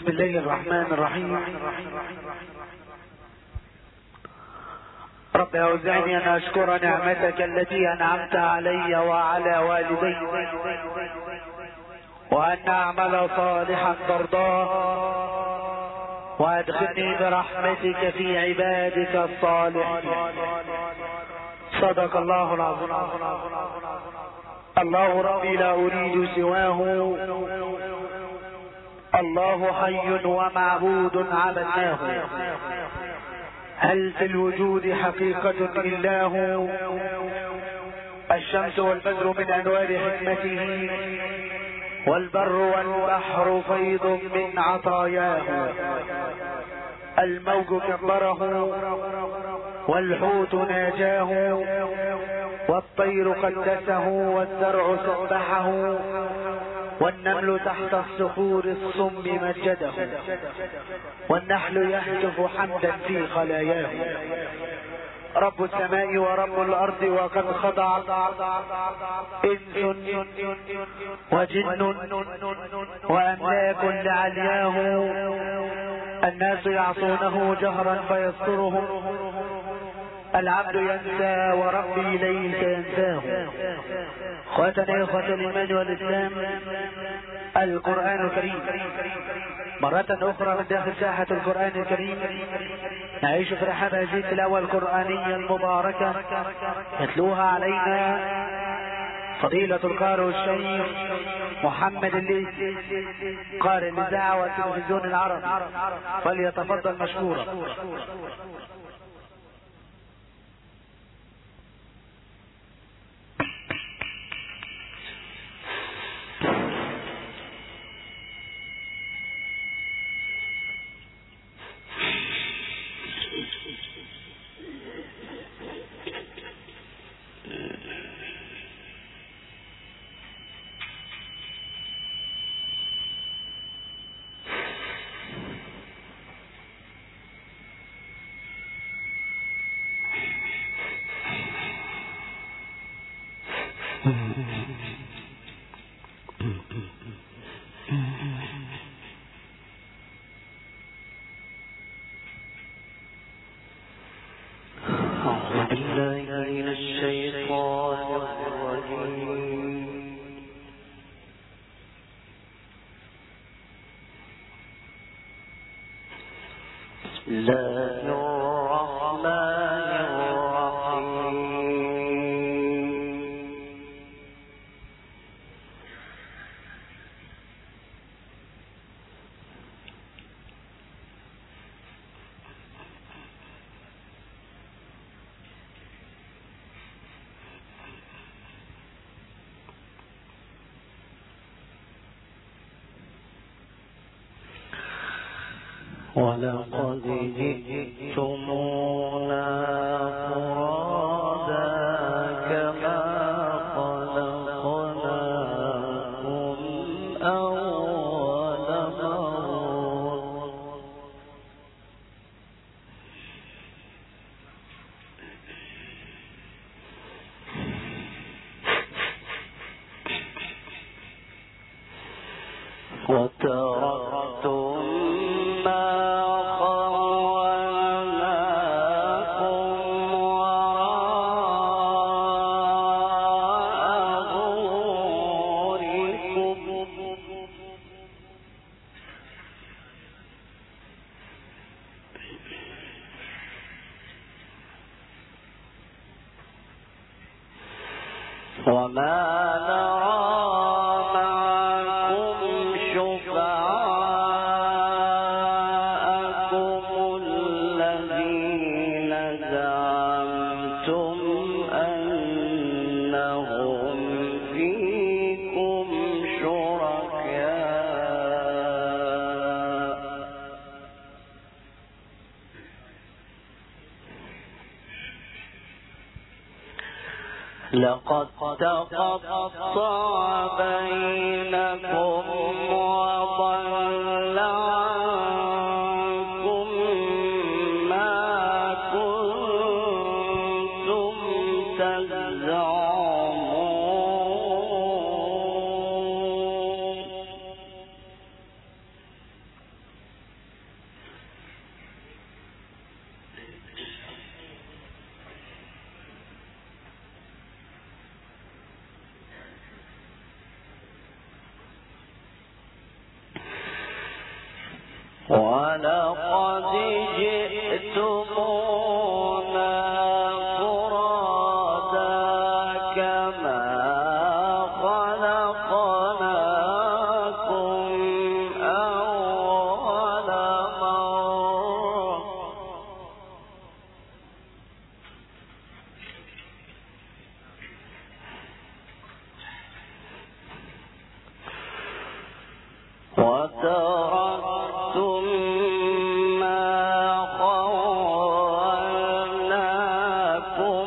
بسم الله الرحمن الرحيم. رب أوزعني أن أشكر نعمتك التي أنعمت علي وعلى والدي، وأن أعمل صالحا ترضاه، وأدخلني برحمتك في عبادك الصالحين. صدق الله العظيم. الله ربي لا أريد سواه، الله حي ومعبود عبدناه. هل في الوجود حقيقة إلا هو؟ الشمس والبدر من أنوار حكمته، والبر والبحر فيض من عطاياه. الموج كبره والحوت ناجاه، والطير قدسه والزرع سبحه، والنمل تحت الصخور الصم مجده، والنحل يهتف حمدا في خلاياه. رب السماء ورب الأرض وقد خضع إنس وجن وأملاك لعلياه. الناس يعصونه جهرا فيسترهم، العبد ينسى وربي ليس ينساه. اخواتنا اخوة الايمان والاسلام، القرآن الكريم مرة اخرى من داخل ساحة القرآن الكريم نعيش في رحاب هذه التلاوة القرآنية المباركة، يتلوها علينا فضيلة القارئ الشيخ محمد الليثي، قارئ الإذاعة والتلفزيون العربي، فليتفضل مشكورا. ولقد جئتمونا فرادا كما خلقناكم أول مرة. وتركتم وما نرى معكم شفعاءكم الذين زعمتم أنهم فيكم شركاء. لقد تقطع بينكم وضل عنكم ما كنتم تزعمون. ولقد جئتمونا فرادا كما خلقناكم أول مرة وتركتم ما خولناكم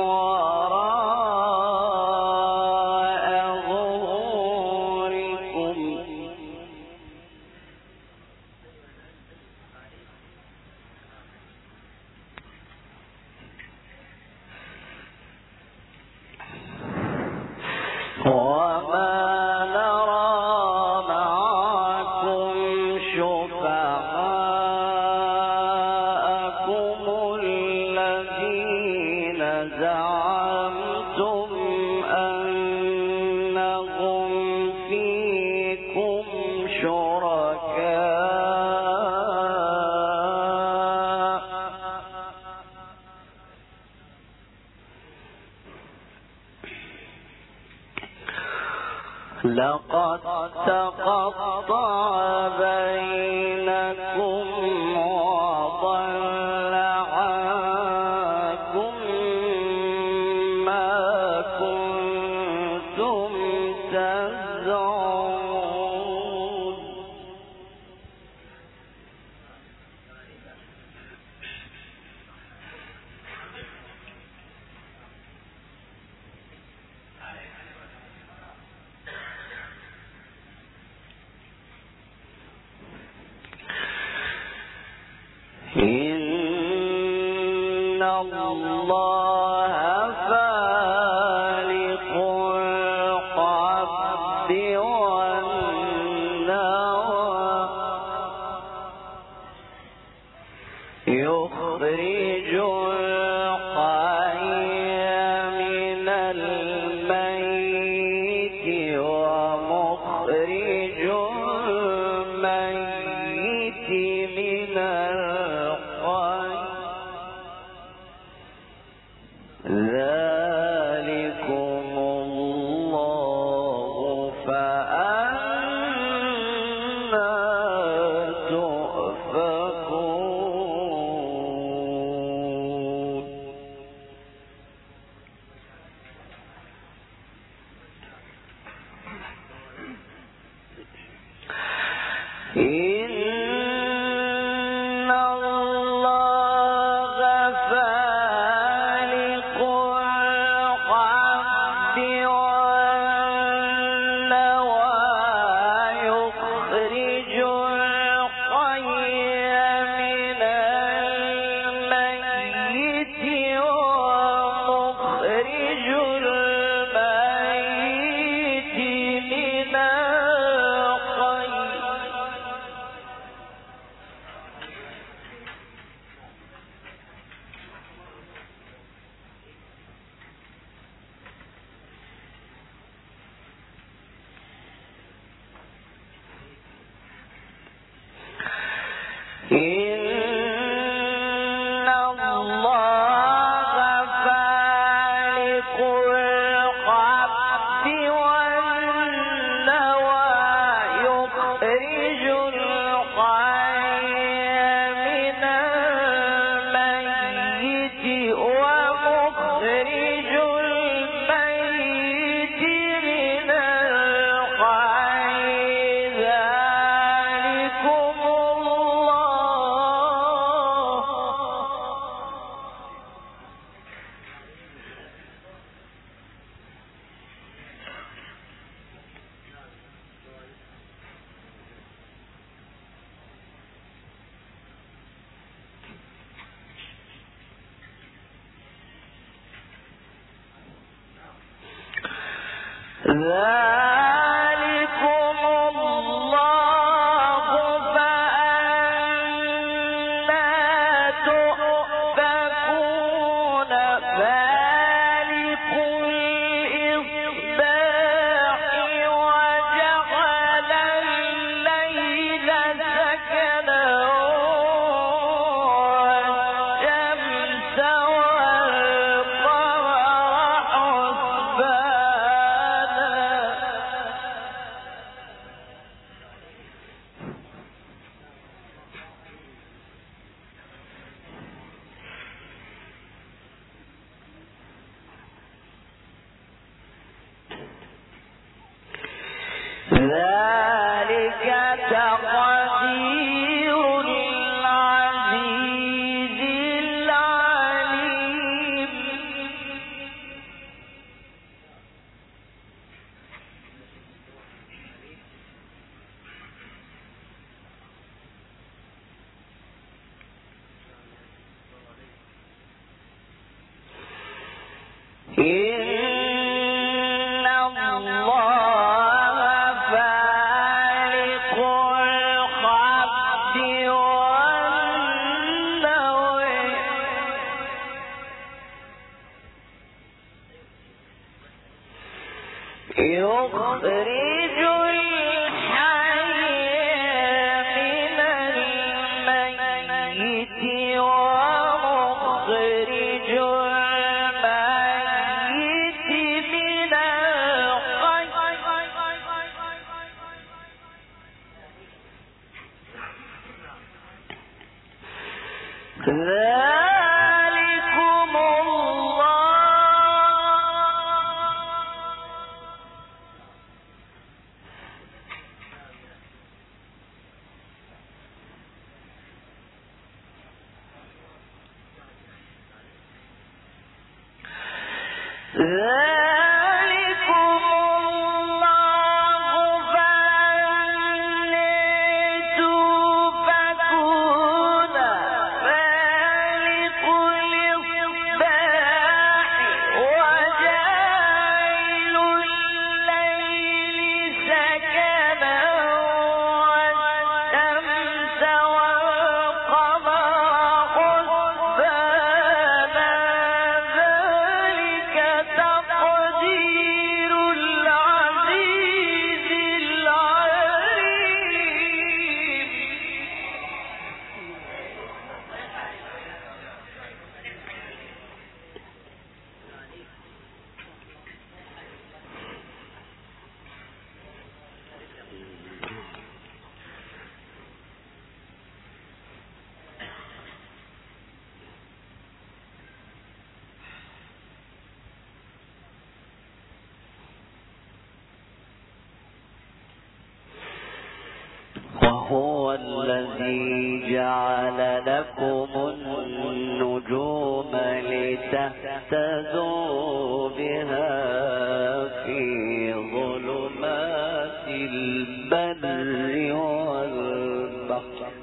وراء ظهوركم وما نرى معكم شفعاءكم الذين زعمتم أنهم فيكم شركاء لقد تقطع بينكم وضل عنكم ما كنتم تزعمون إن الله فالق الحب والنوى يخرج الحي من الميت ومخرج الميت من الحي ذلكم الله فأنا تؤفكون إن الله فالق الحب والنوى يخرج الحي من الميت ومخرج الميت من الحي إن الله فالق الحب والنوى يخرج الحي من الميت ومخرج الميت من الحي ذلكم الله ذلكم الله فأنا تؤفكون فالق الإصباح وجعل الليل سكنا ذلك تقدير العزيز العليم إن الله فالق الحب والنوى يخرج الحي من الميت ومخرج الميت من الحي ذلكم الله فأنى تؤفكون فالق الإصباح وجاعل الليل سكنا والشمس والقمر حسبانا ذلك تقدير العزيز العليم وهو الذي جعل لكم النجوم لتهتدوا بها في ظلمات البر والبحر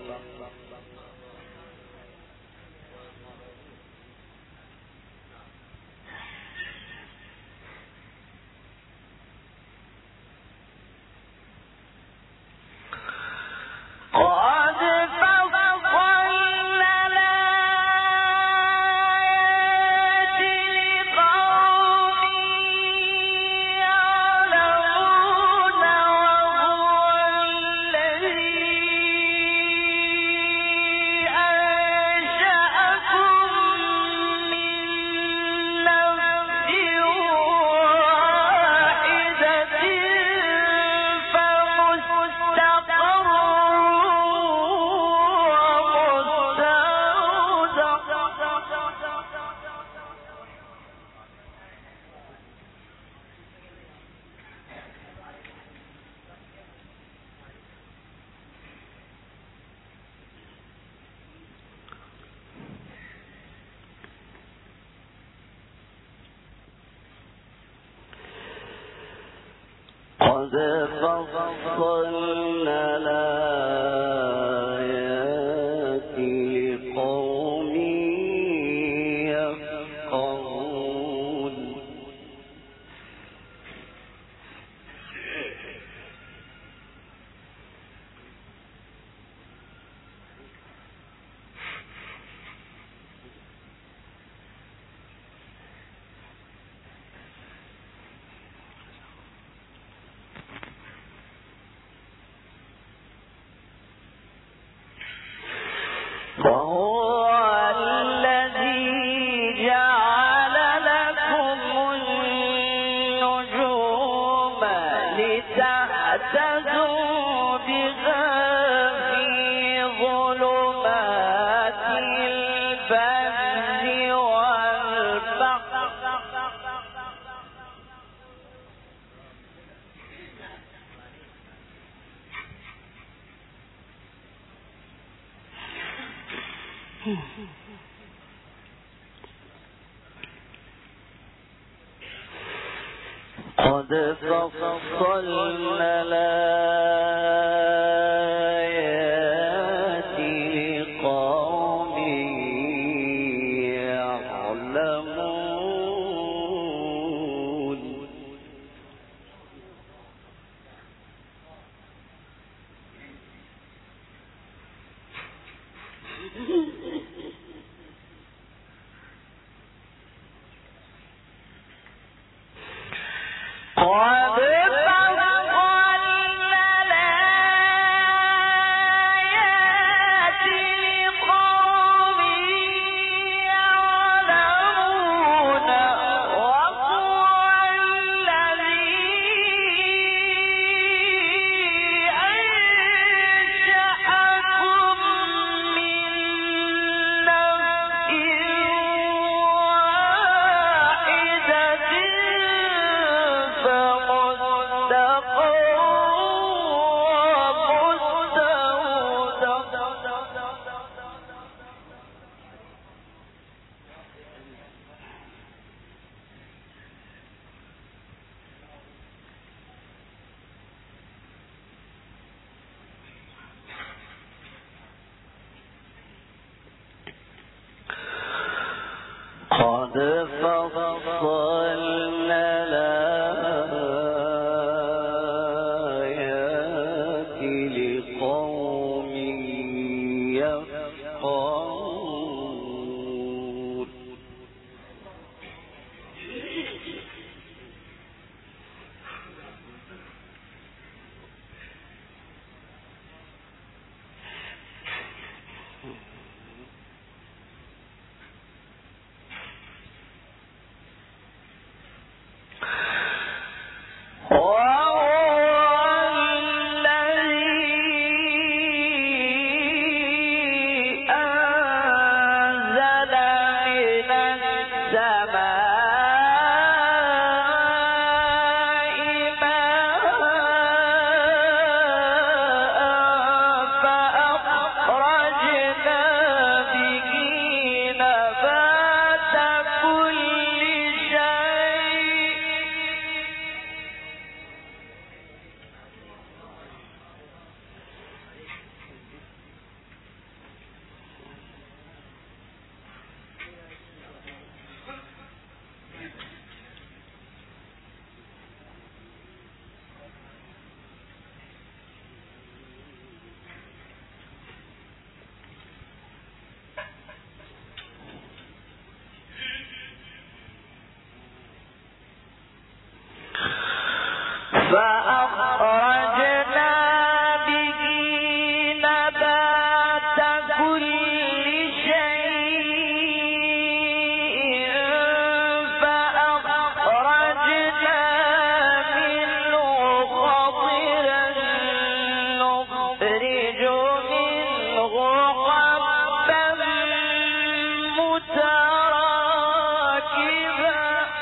قد فصلنا الآيات لقوم يعلمون وهو الذي أنشأكم من نفس واحدة فمستقر قد فصلنا الآيات لقوم يفقهون وهو الذي جعل لكم النجوم لتهتدوا بها في ظلمات البر والبحر قد فصلنا الآيات لقوم يعلمون قد فصلنا الآيات لقوم يفقهون فأخرجنا به نبات كل شيء فأخرجنا منه خضرا نخرج منه حبا متراكبا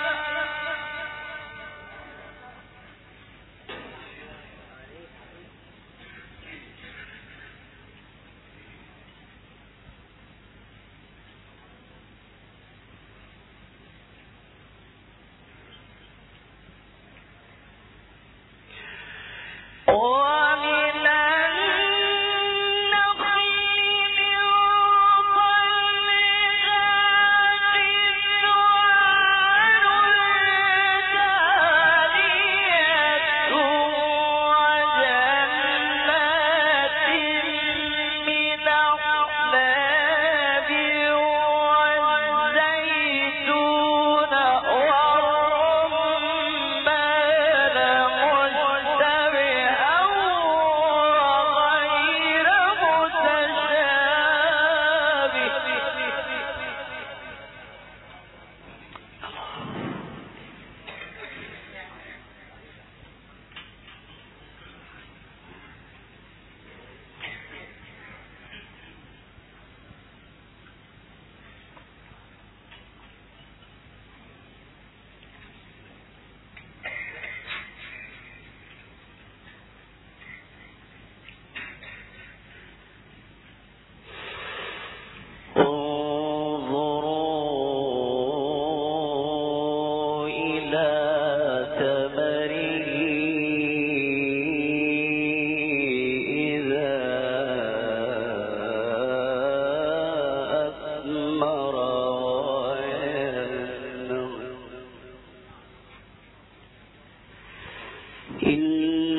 ومن النخل من طلعها قنوان دانية وجنات من أعناب والزيتون والرمان مشتبها وغير متشابه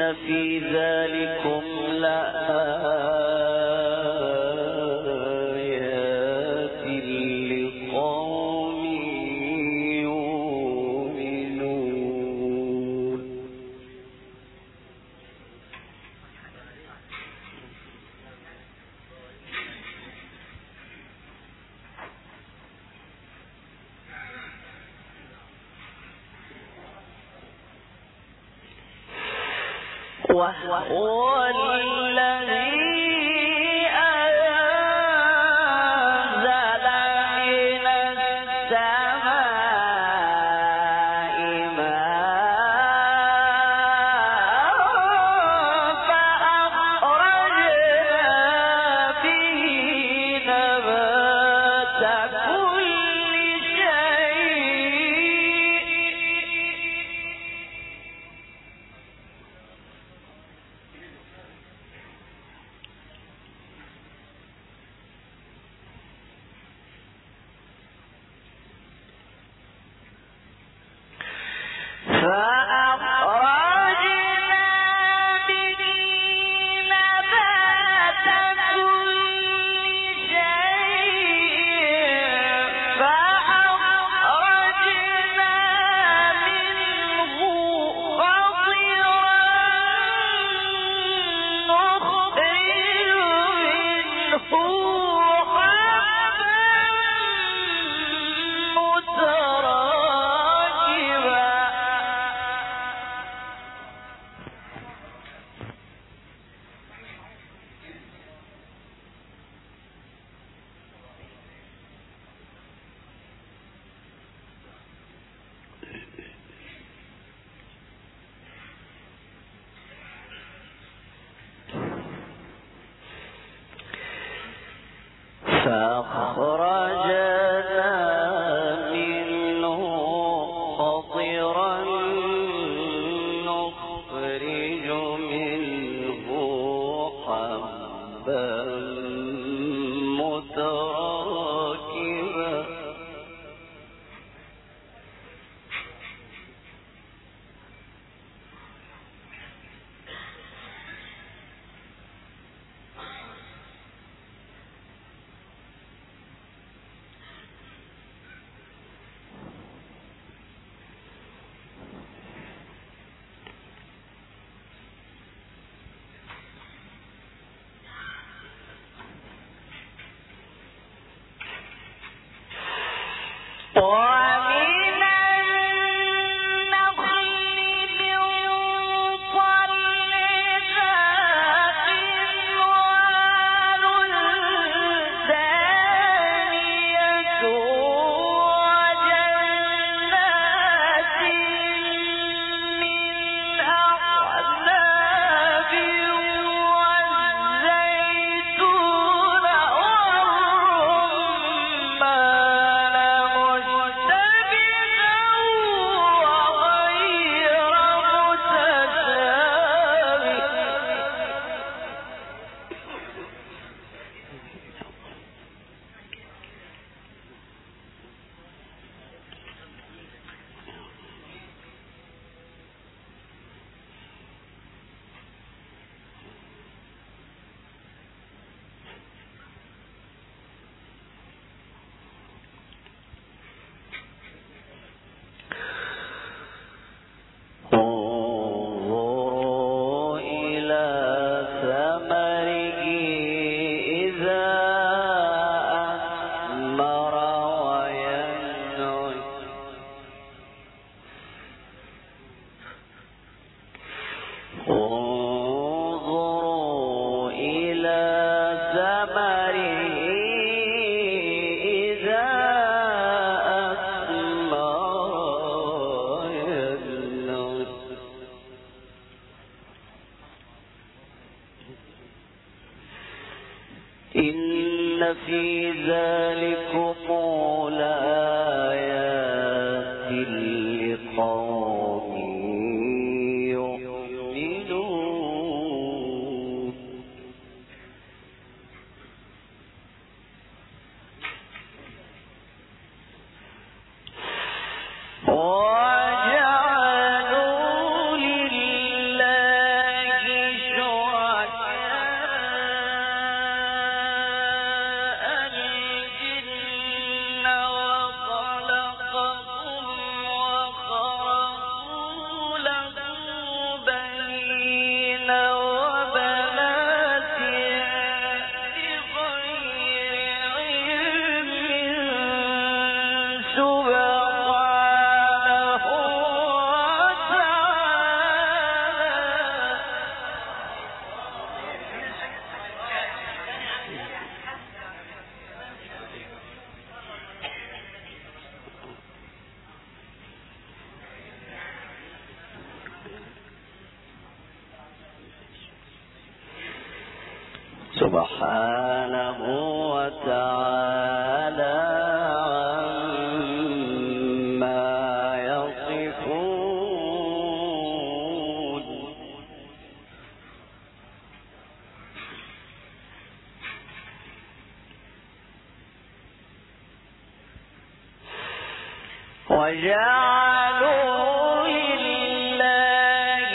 في ذلكم لآيات لقوم يؤمنون. وهو الذي أنزل من السماء ماء فأخرجنا به نبات كل شيء فأخرجنا منه قطرا نخرج منه حبا متراكبا ومن النخل من طلعها قنوان دانية وجنات من أعناب والزيتون انظروا إلى ثمره إذا أثمر وينعم انظروا إلى ثمره إذا أثمر وينعم إن في ذلكم لآيات لقوم يؤمنون. وجعلوا لله سبحانه وتعالى عما يصفون وجعلوا لله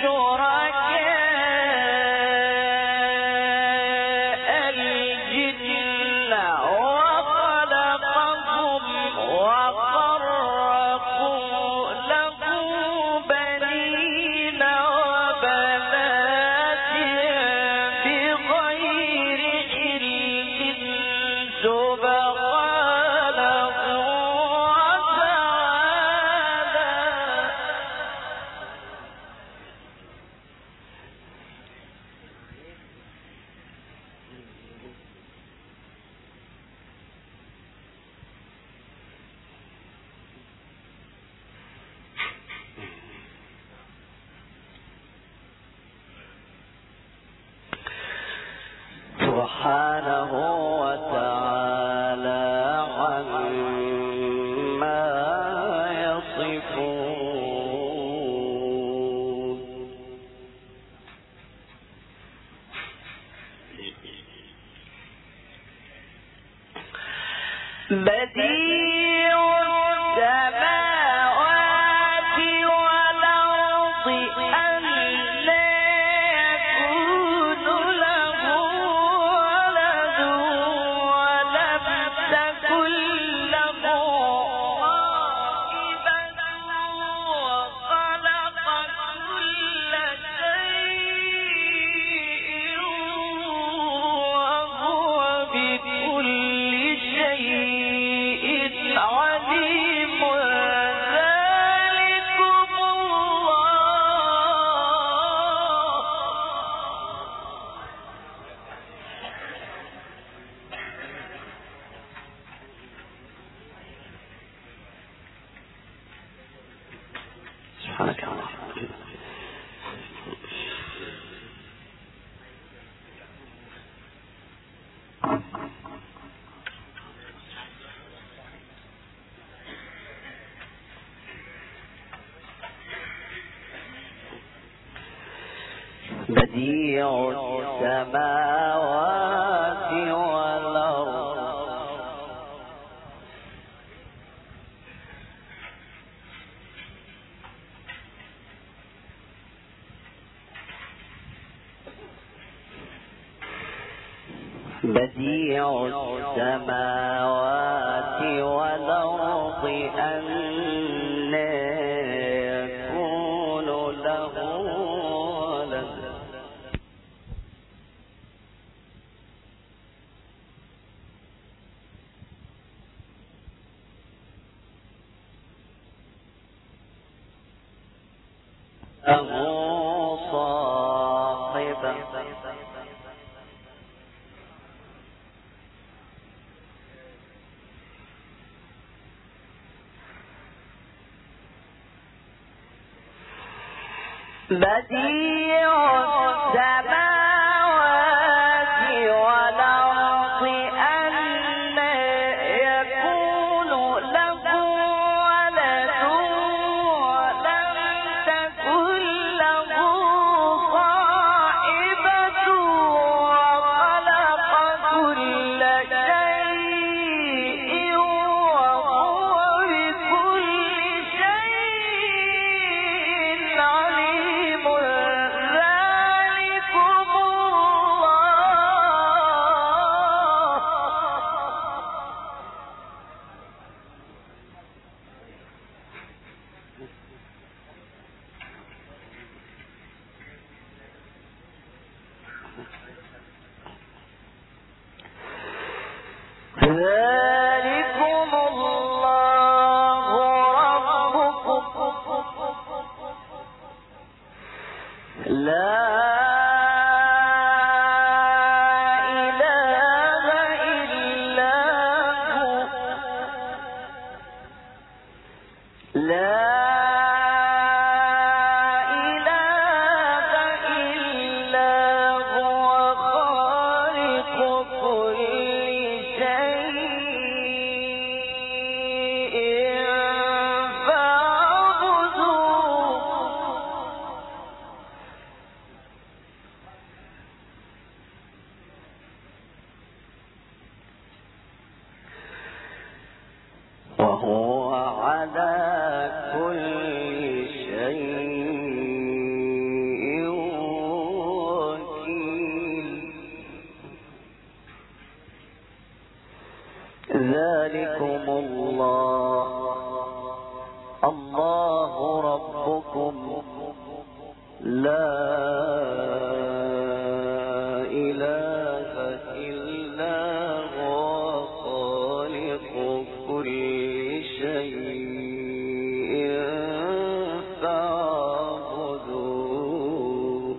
شركاء الجن وخلقهم وخرقوا له بنين وبنات بغير علم سبحانه سبحانه وتعالى عما يصفون بديع السماوات والأرض أنى يكون له ولد ولم تكن له صاحبة وخلق كل شيء وهو بكل شيء عليم ذلكم سبحانك الله بديع السماوات والأرض بديع السماوات والأرض أنى يكون له ولد له صاحبة بديع السماوات والأرض أنى يكون له ولد ولم تكن له صاحبة وخلق كل شيء وهو بكل شيء عليم ذلكم ذلكم الله ربكم لا إله إلا هو لا إله إلا هو خالق وهو على كل شيء وكيل. ذلكم الله ربكم لا إله إلا هو خالق كل شيء فاعبدوه.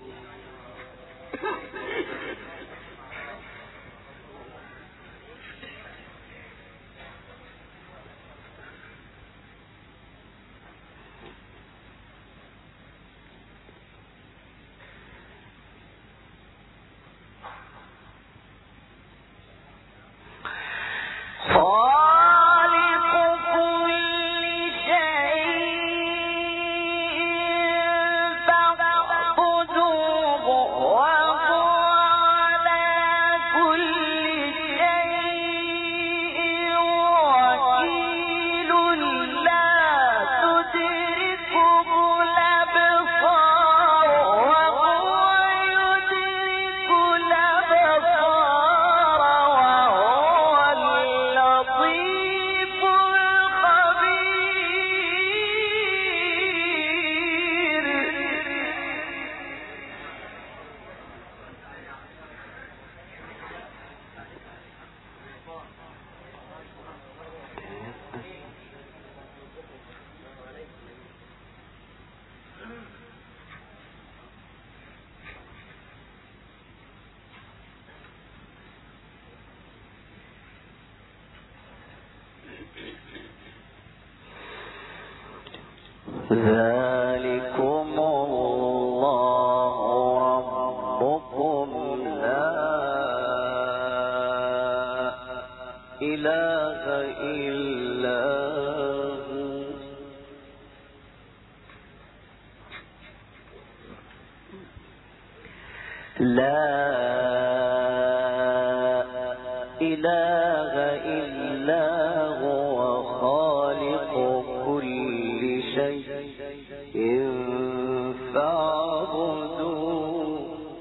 ذلكم الله ربكم لا إله إلا هو لا إله إلا هو خالق كل شيء فاعبدوه.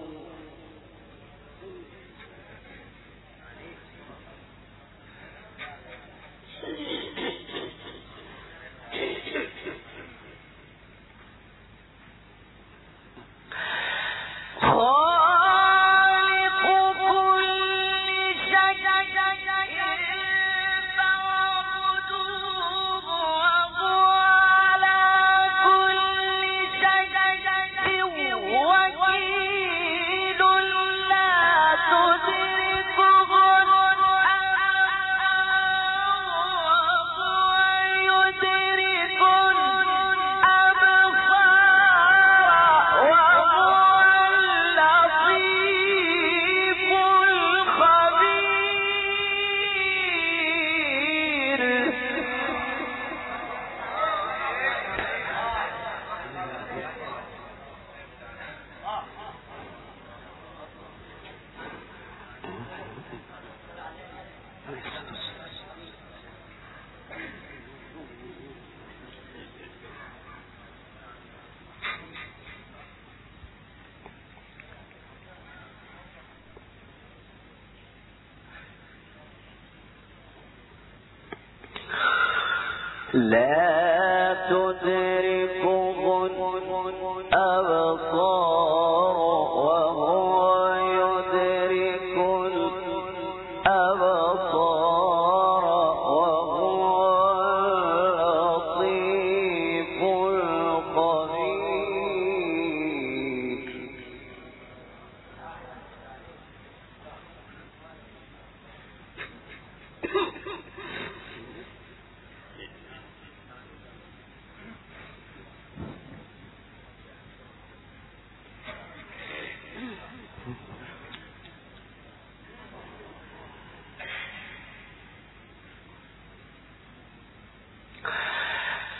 لا تدركه الأبصار وهو يدرك الأبصار وهو اللطيف الخبير.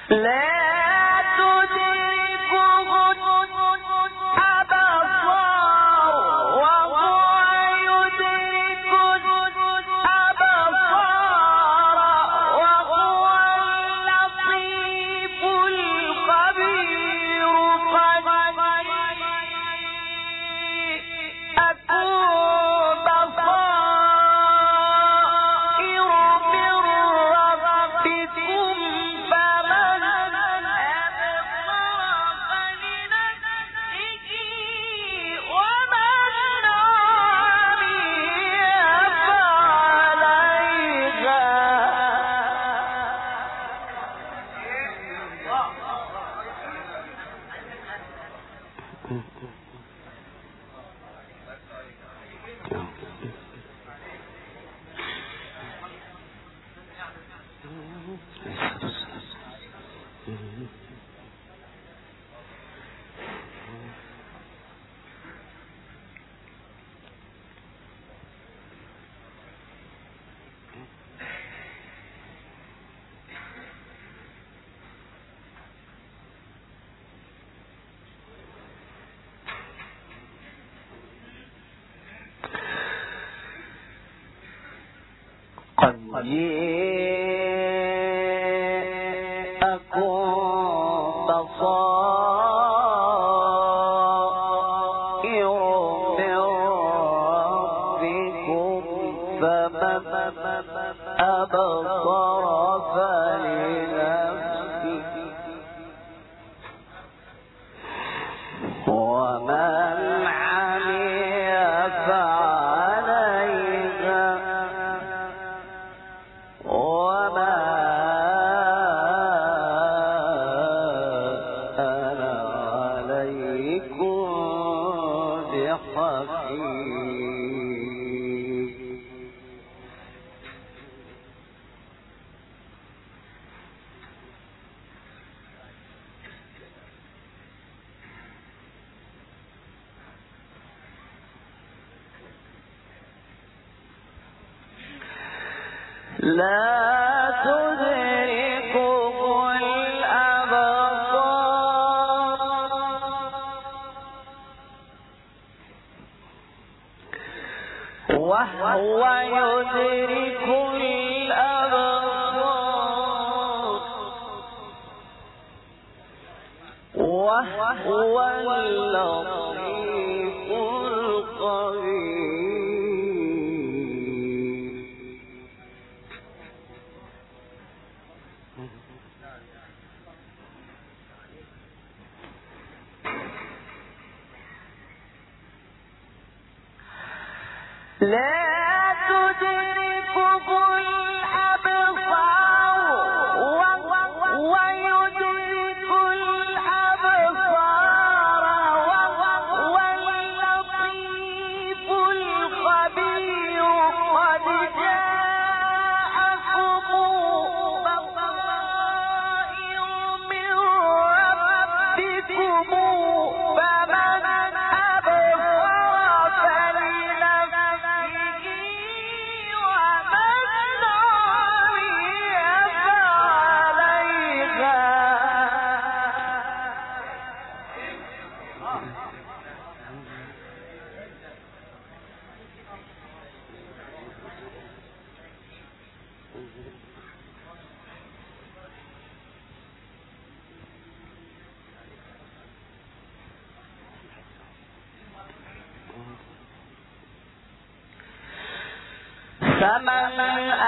فمن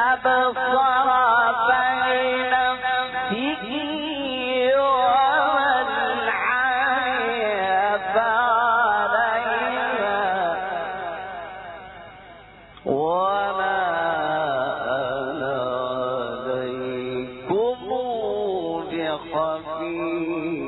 أبصر فلنفسه ومن عمي فعليها وما أنا عليكم بحفيظ.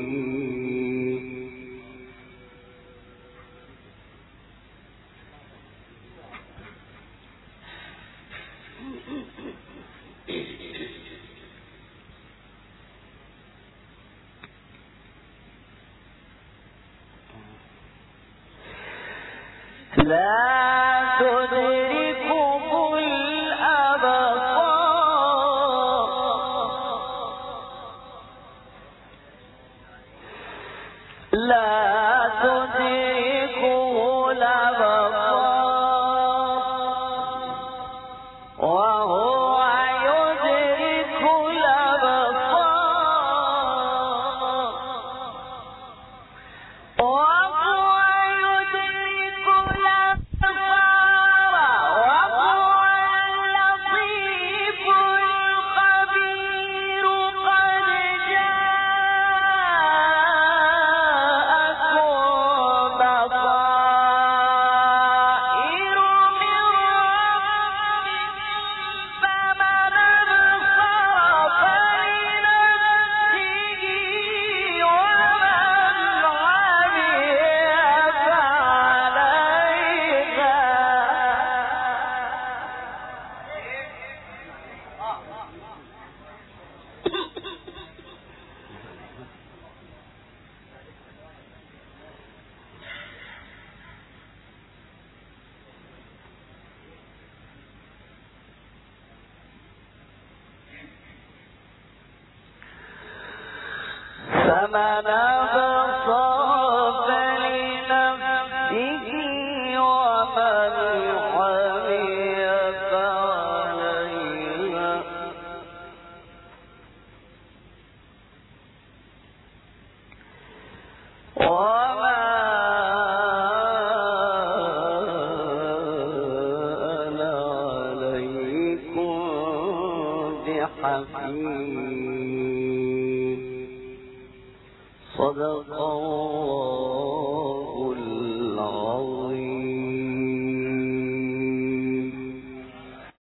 لا تدركه الأبصار فمن أبصر فلنفسه ومن حمي فعليها وما أنا عليكم بحفيظ. صدق